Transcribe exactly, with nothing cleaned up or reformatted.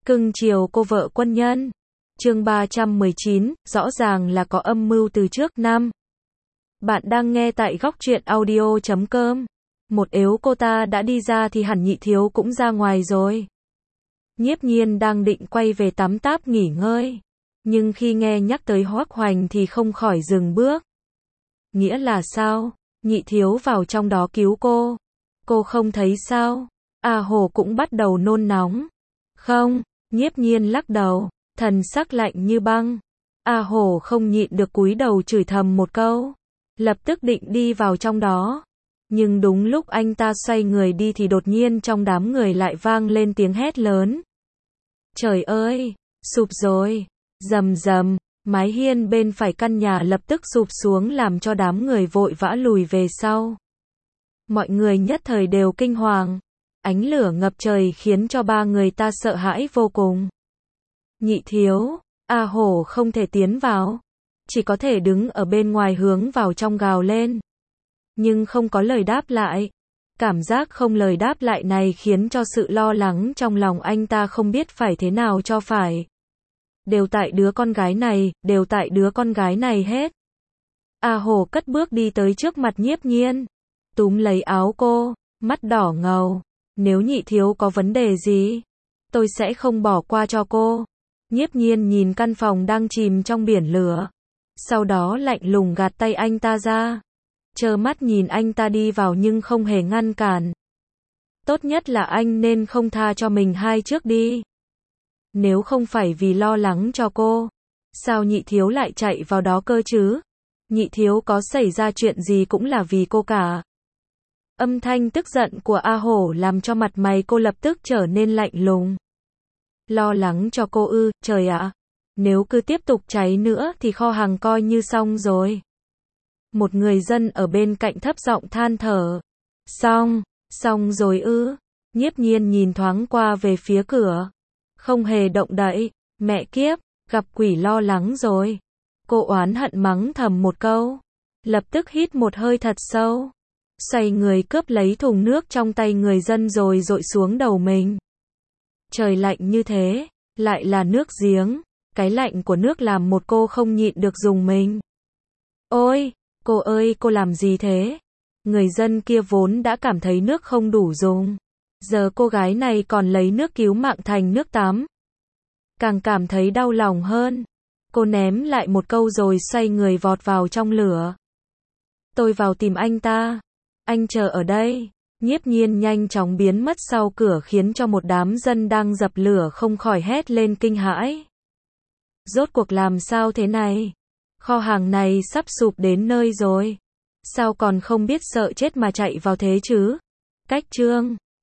Cưng chiều cô vợ quân nhân. Chương ba trăm mười chín, rõ ràng là có âm mưu từ trước năm. Bạn đang nghe tại góc truyện audio chấm com. Một ếu cô ta đã đi ra thì hẳn Nhị Thiếu cũng ra ngoài rồi. Nhiếp Nhiên đang định quay về tắm táp nghỉ ngơi. Nhưng khi nghe nhắc tới Hoắc Hoành thì không khỏi dừng bước. Nghĩa là sao? Nhị Thiếu vào trong đó cứu cô. Cô không thấy sao? A Hồ cũng bắt đầu nôn nóng. Không, Nhiếp Nhiên lắc đầu, thần sắc lạnh như băng. A Hồ không nhịn được cúi đầu chửi thầm một câu. Lập tức định đi vào trong đó. Nhưng đúng lúc anh ta xoay người đi thì đột nhiên trong đám người lại vang lên tiếng hét lớn. Trời ơi, sụp rồi, rầm rầm, mái hiên bên phải căn nhà lập tức sụp xuống làm cho đám người vội vã lùi về sau. Mọi người nhất thời đều kinh hoàng. Ánh lửa ngập trời khiến cho ba người ta sợ hãi vô cùng. Nhị Thiếu, A Hổ không thể tiến vào. Chỉ có thể đứng ở bên ngoài hướng vào trong gào lên. Nhưng không có lời đáp lại. Cảm giác không lời đáp lại này khiến cho sự lo lắng trong lòng anh ta không biết phải thế nào cho phải. Đều tại đứa con gái này, đều tại đứa con gái này hết. A Hổ cất bước đi tới trước mặt Nhiếp Nhiên. Túm lấy áo cô, mắt đỏ ngầu. Nếu Nhị Thiếu có vấn đề gì, tôi sẽ không bỏ qua cho cô. Nhiếp Nhiên nhìn căn phòng đang chìm trong biển lửa. Sau đó lạnh lùng gạt tay anh ta ra. Trơ mắt nhìn anh ta đi vào nhưng không hề ngăn cản. Tốt nhất là anh nên không tha cho mình hai trước đi. Nếu không phải vì lo lắng cho cô, sao Nhị Thiếu lại chạy vào đó cơ chứ? Nhị Thiếu có xảy ra chuyện gì cũng là vì cô cả. Âm thanh tức giận của A Hổ làm cho mặt mày cô lập tức trở nên lạnh lùng. Lo lắng cho cô ư, trời ạ. Nếu cứ tiếp tục cháy nữa thì kho hàng coi như xong rồi. Một người dân ở bên cạnh thấp giọng than thở. Xong, xong rồi ư. Nhiếp Nhiên nhìn thoáng qua về phía cửa. Không hề động đậy. Mẹ kiếp, gặp quỷ lo lắng rồi. Cô oán hận mắng thầm một câu. Lập tức hít một hơi thật sâu. Xoay người cướp lấy thùng nước trong tay người dân rồi dội xuống đầu mình. Trời lạnh như thế, lại là nước giếng. Cái lạnh của nước làm một cô không nhịn được dùng mình. Ôi, cô ơi cô làm gì thế? Người dân kia vốn đã cảm thấy nước không đủ dùng. Giờ cô gái này còn lấy nước cứu mạng thành nước tắm. Càng cảm thấy đau lòng hơn. Cô ném lại một câu rồi xoay người vọt vào trong lửa. Tôi vào tìm anh ta. Anh chờ ở đây. Nhiếp Nhiên nhanh chóng biến mất sau cửa khiến cho một đám dân đang dập lửa không khỏi hét lên kinh hãi. Rốt cuộc làm sao thế này? Kho hàng này sắp sụp đến nơi rồi. Sao còn không biết sợ chết mà chạy vào thế chứ? Cách chương